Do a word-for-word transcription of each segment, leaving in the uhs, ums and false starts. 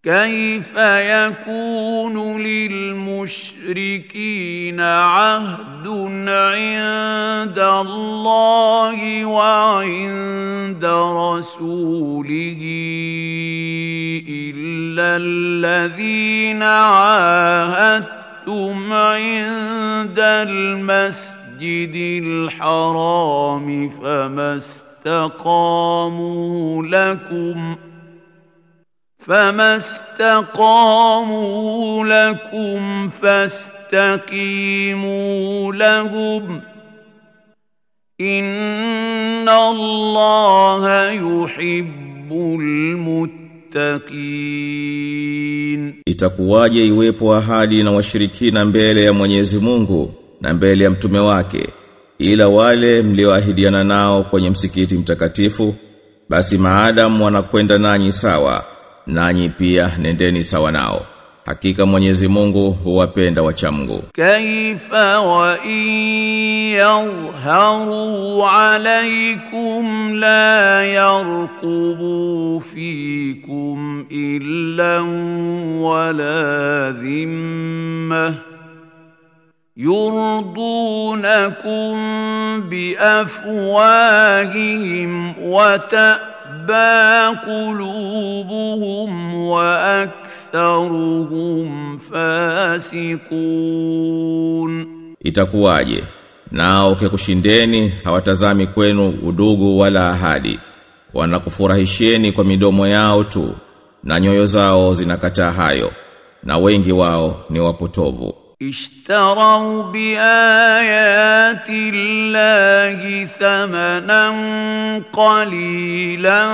كيف يكون للمشركين عهد عند الله وعند رسوله إلا الذين عاهدتم عند المسجد الحرام فما استقاموا لكم فما استقاموا لكم فاستقيموا لهم إن الله يحب المتقين. Itakuwaje iwepo ahadi na washirikina mbele ya Mwenyezi Mungu na mbele ya mtume wake, ila wale mlioahidiana nao kwenye msikiti mtakatifu, basi maadamu wanakwenda nanyi sawa, nanyi pia nendeni sawa nao. Hakika Mwenyezi Mungu huwapenda wacha Mungu. Kaifa wa in yadhharu alaykum la yarqubu fikum illa wala dhimma yurdunakum bi afwahihim wa ta'ba qulubuhum wa aktharuhum fasiqun. Itakuwaje nao kekushindeni hawatazami kwenu udugu wala ahadi, wanakufurahisheni kwa midomo yao tu na nyoyo zao zinakataa hayo, na wengi wao ni wapotovu. اشتروا بآيات الله ثمنا قليلا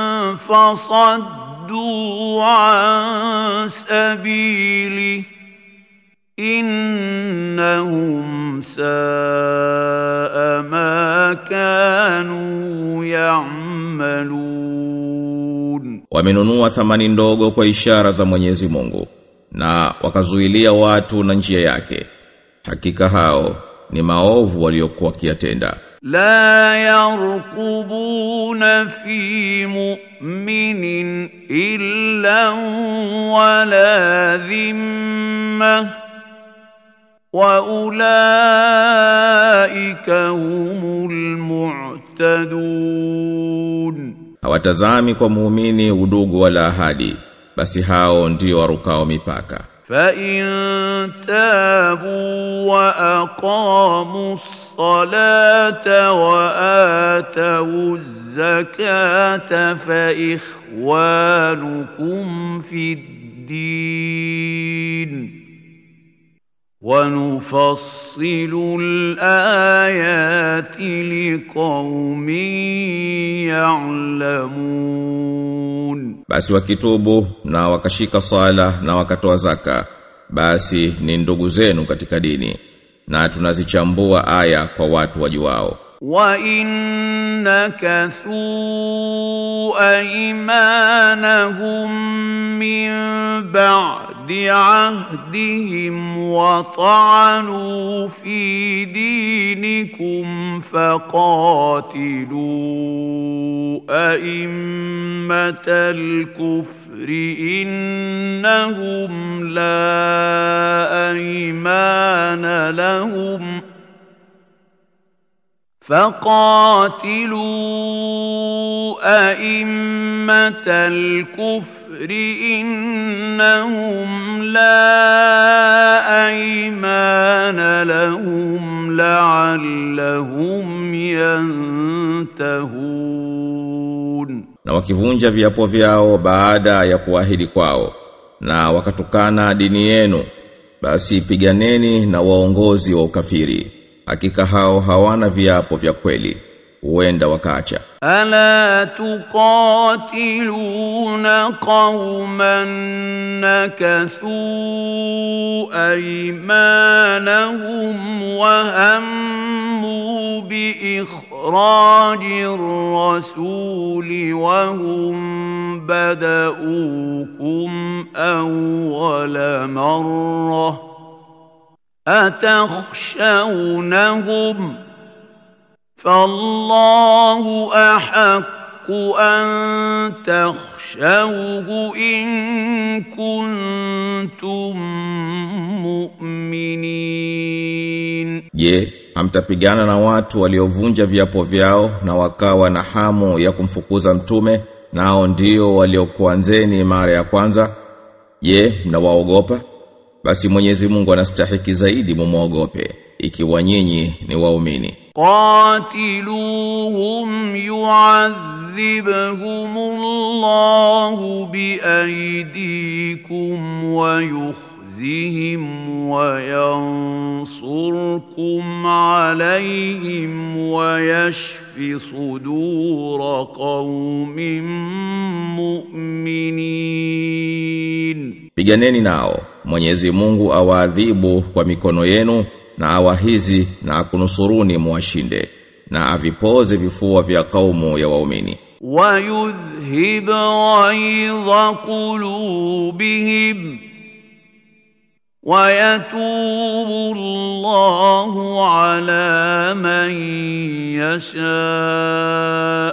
فصدوا عن سبيله إنهم ساء ما كانوا يعملون. Wamenunua thamani ndogo kwa ishara za Mwenyezi Mungu na wakazuilia watu na njia yake. Hakika hao ni maovu waliokuwa kiatenda. La yarqubuna fi mu'minin illa wala dhimma wa ulaika humul mu'tadun. Hawatazami kwa muumini udugu wala ahadi, basi hao ndio warukao mipaka. Fa in tabu wa aqamu as-salata wa atu az-zakata fa ikhwanukum fid-din wa nufassilu al-ayati liqaumin ya'lamun. Basi wakitubu na wakashika sala na wakatoa zaka, basi ni ndugu zenu katika dini, na tunazichambua aya kwa watu wajuao. Wa innakathu aymanahum min ba'di ahdihim wa ta'anu fi dinikum faqatilu a'immatal kufri innahum la aymana lahum فقاتلوا أئمة الكفر إنهم لا أيمان لهم لعلهم ينتهون. Na wakivunja viapo vyao baada ya kuahidi kwao na wakatukana dini yenu, basi piganeni na waongozi wa ukafiri. Hakika hao hawana viapo vya kweli, huenda wakaacha. Ala tuqatiluna qauman nakathu aymanahum wa hammu bi ikhrajir rasuli wa hum bada'ukum awwala marrah أتخشونهم فالله أحق أن تخشوه إن Je, hamtapigana na watu waliovunja viapo vyao na wakawa na hamu ya kumfukuza mtume, nao ndio waliokuanzeni mara ya kwanza? Je, mnawaogopa? Basi Mwenyezi Mungu anastahiki zaidi mumuogope ikiwa nyinyi ni waumini. قاتلوهم يعذبهم الله بأيديكم ويخزهم وينصركم عليهم ويشف صدور قوم مؤمنين. Piganeni nao, Mwenyezi Mungu awaadhibu kwa mikono yenu na awahizi na akunusuruni muwashinde na avipoze vifua vya kaumu ya waumini. وَيُذْهِبْ غَيْظَ قُلُوبِهِمْ وَيَتُوبُ اللَّهُ عَلَى مَن يَشَاءُ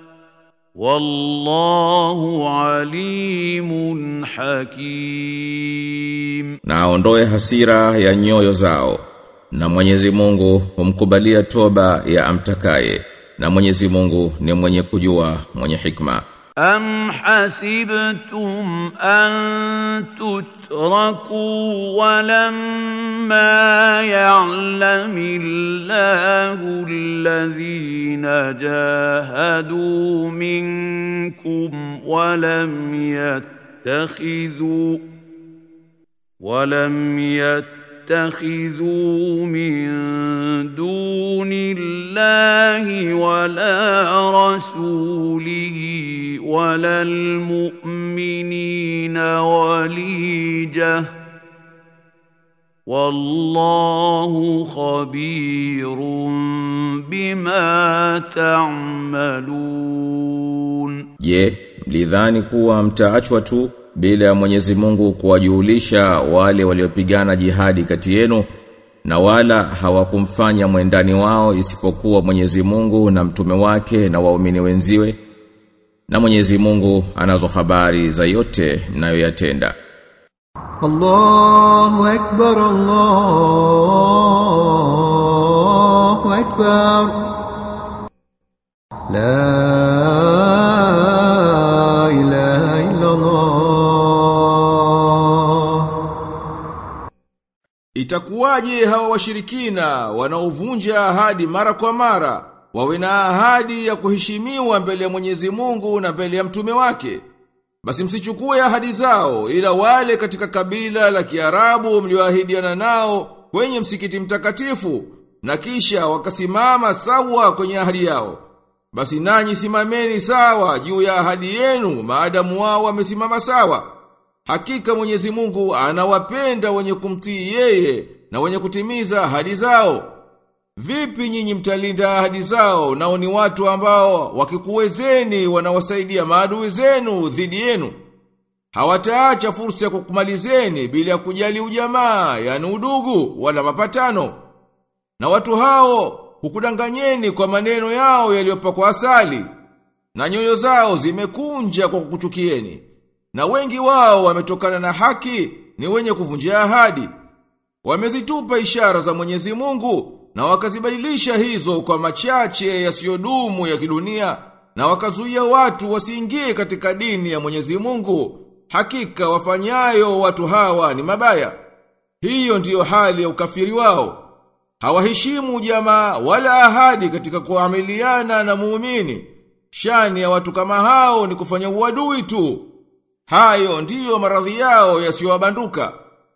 وَاللَّهُ عَلِيمٌ حَكِيمٌ. Na aondoe hasira ya nyoyo zao, na Mwenyezi Mungu humkubalia toba ya amtakaye, na Mwenyezi Mungu ni mwenye kujua, mwenye hikma. أَمْ حَسِبْتُمْ أَن تُتْرَكُوا وَلَمَّا يَعْلَمِ اللَّهُ الَّذِينَ جَاهَدُوا مِنكُمْ وَلَمْ يَتَّخِذُوا وَلَمْ يَتَّخِذُوا مِن دُونِ اللَّهِ وَلَا رَسُولِهِ وَلَا الْمُؤْمِنِينَ وَلِيجَةً وَاللَّهُ خَبِيرٌ بِمَا تَعْمَلُونَ. Je, mlidhani kuwa mtaachwa tu bila ya Mwenyezi Mungu kuwajulisha wale waliopigana jihadi kati yenu, na wala hawakumfanya mwendani wao isipokuwa Mwenyezi Mungu na mtume wake na waumini wenziwe? Na Mwenyezi Mungu anazo habari za yote mnayoyatenda. Allahu Akbar, Allahu Akbar. La ilaha illa Allah. Itakuwaje hawa washirikina wanaovunja ahadi mara kwa mara wawe na ahadi ya kuheshimiwa mbele ya Mwenyezi Mungu na mbele ya mtume wake? Basi msichukue ahadi zao, ila wale katika kabila la Kiarabu mlioahidiana nao kwenye msikiti mtakatifu, na kisha wakasimama sawa kwenye ahadi yao. Basi nanyi simameni sawa juu ya ahadi yenu maadamu wao wamesimama sawa. Hakika Mwenyezi Mungu anawapenda wenye kumtii yeye na wenye kutimiza ahadi zao. Vipi nyinyi mtalinda ahadi zao, nao ni watu ambao wakikuwezeni wanawasaidia maadui zenu dhidi yenu? Hawataacha fursa ya kukumalizeni bila ya kujali ujamaa, yani udugu wala mapatano. Na watu hao hukudanganyeni kwa maneno yao yaliyopakwa asali, na nyoyo zao zimekunja kwa kukuchukieni. Na wengi wao wametokana na haki ni wenye kuvunjia ahadi. Wamezitupa ishara za Mwenyezi Mungu na wakazibadilisha hizo kwa machache yasiyodumu ya kidunia, na wakazuia watu wasiingie katika dini ya Mwenyezi Mungu. Hakika wafanyayo watu hawa ni mabaya. Hiyo ndiyo hali ya ukafiri wao. Hawaheshimu jamaa wala ahadi katika kuamiliana na muumini. Shani ya watu kama hao ni kufanya uadui tu. Hayo ndiyo maradhi yao yasiyowabanduka.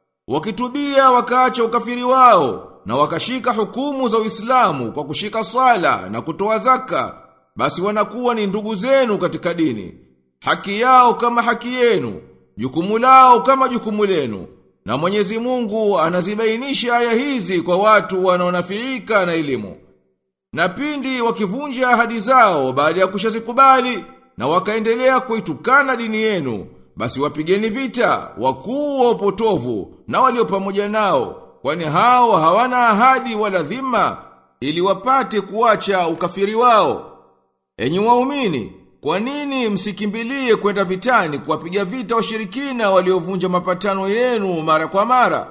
Wakitubia wakaacha ukafiri wao na wakashika hukumu za Uislamu kwa kushika sala na kutoa zaka, basi wanakuwa ni ndugu zenu katika dini. Haki yao kama haki yenu, jukumu lao kama jukumu lenu. Na Mwenyezi Mungu anazibainisha aya hizi kwa watu wanaonafiika na elimu. Na pindi wakivunja ahadi zao baada ya kushazikubali na wakaendelea kuitukana dini yenu, basi wapigeni vita wakuu wa upotovu na walio pamoja nao, kwani hao hawana ahadi wala dhima ili wapate kuacha ukafiri wao. Enyi waumini, kwa nini msikimbilie kwenda vitani kuwapiga vita washirikina waliovunja mapatano yenu mara kwa mara?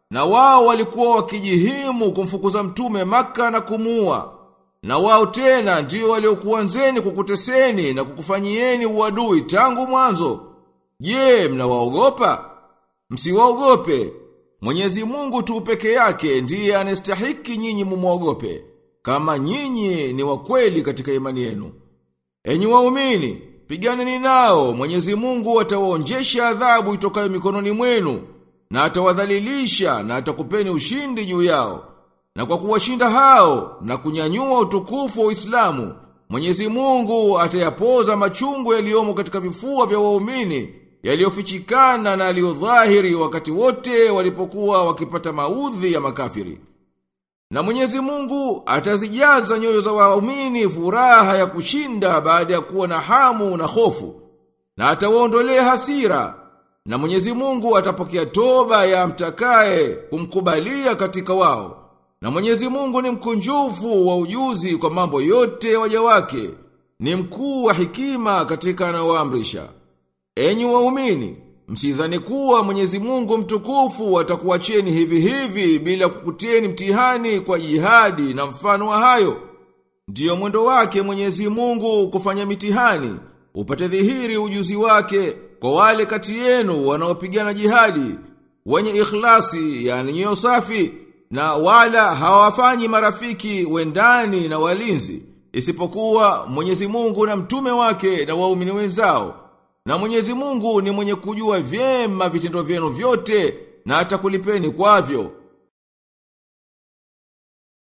Na wao walikuwa wakijihimu kumfukuza mtume Maka na kumuua. Na wao tena ndio waliokuanzeni kukuteseni na kukufanyieni uadui tangu mwanzo. Je, mnawaogopa? Msiwaogope. Mwenyezi Mungu tu peke yake ndiye anastahiki nyinyi mumuogope, kama nyinyi ni wa kweli katika imani yenu. Enyi waumini, piganeni nao. Mwenyezi Mungu atawaonjesha adhabu itokayo mikononi mwenu, na atawadhalilisha na atakupeni ushindi juu yao. Na kwa kuwashinda hao na kunyanyua utukufu wa Uislamu, Mwenyezi Mungu atayapoza machungu yaliyomo katika vifua vya waumini, yaliyofichikana na yaliyodhahiri wakati wote walipokuwa wakipata maudhi ya makafiri. Na Mwenyezi Mungu atazijaza nyoyo za waumini furaha ya kushinda baada ya kuwa na hamu na hofu, na atawaondolea hasira. Na Mwenyezi Mungu atapokea toba ya mtakaye kumkubalia katika wao. Na Mwenyezi Mungu ni mkunjufu wa ujuzi kwa mambo yote waja wake, ni mkuu wa hikima katika anaoamrisha. Enyi waumini, msidhani kuwa Mwenyezi Mungu mtukufu atakuacheni hivi hivi bila kukutieni mtihani kwa jihadi na mfano wa hayo. Ndiyo mwendo wake Mwenyezi Mungu kufanya mitihani, upate dhihiri ujuzi wake kwa wale kati yenu wanaopigana jihadi, wenye ikhlasi, yani nyoyo safi, na wala hawafanyi marafiki wendani na walinzi, isipokuwa Mwenyezi Mungu na mtume wake na waumini wenzao. Na Mwenyezi Mungu ni mwenye kujua vyema vitendo vyenu vyote, na atakulipeni kwavyo.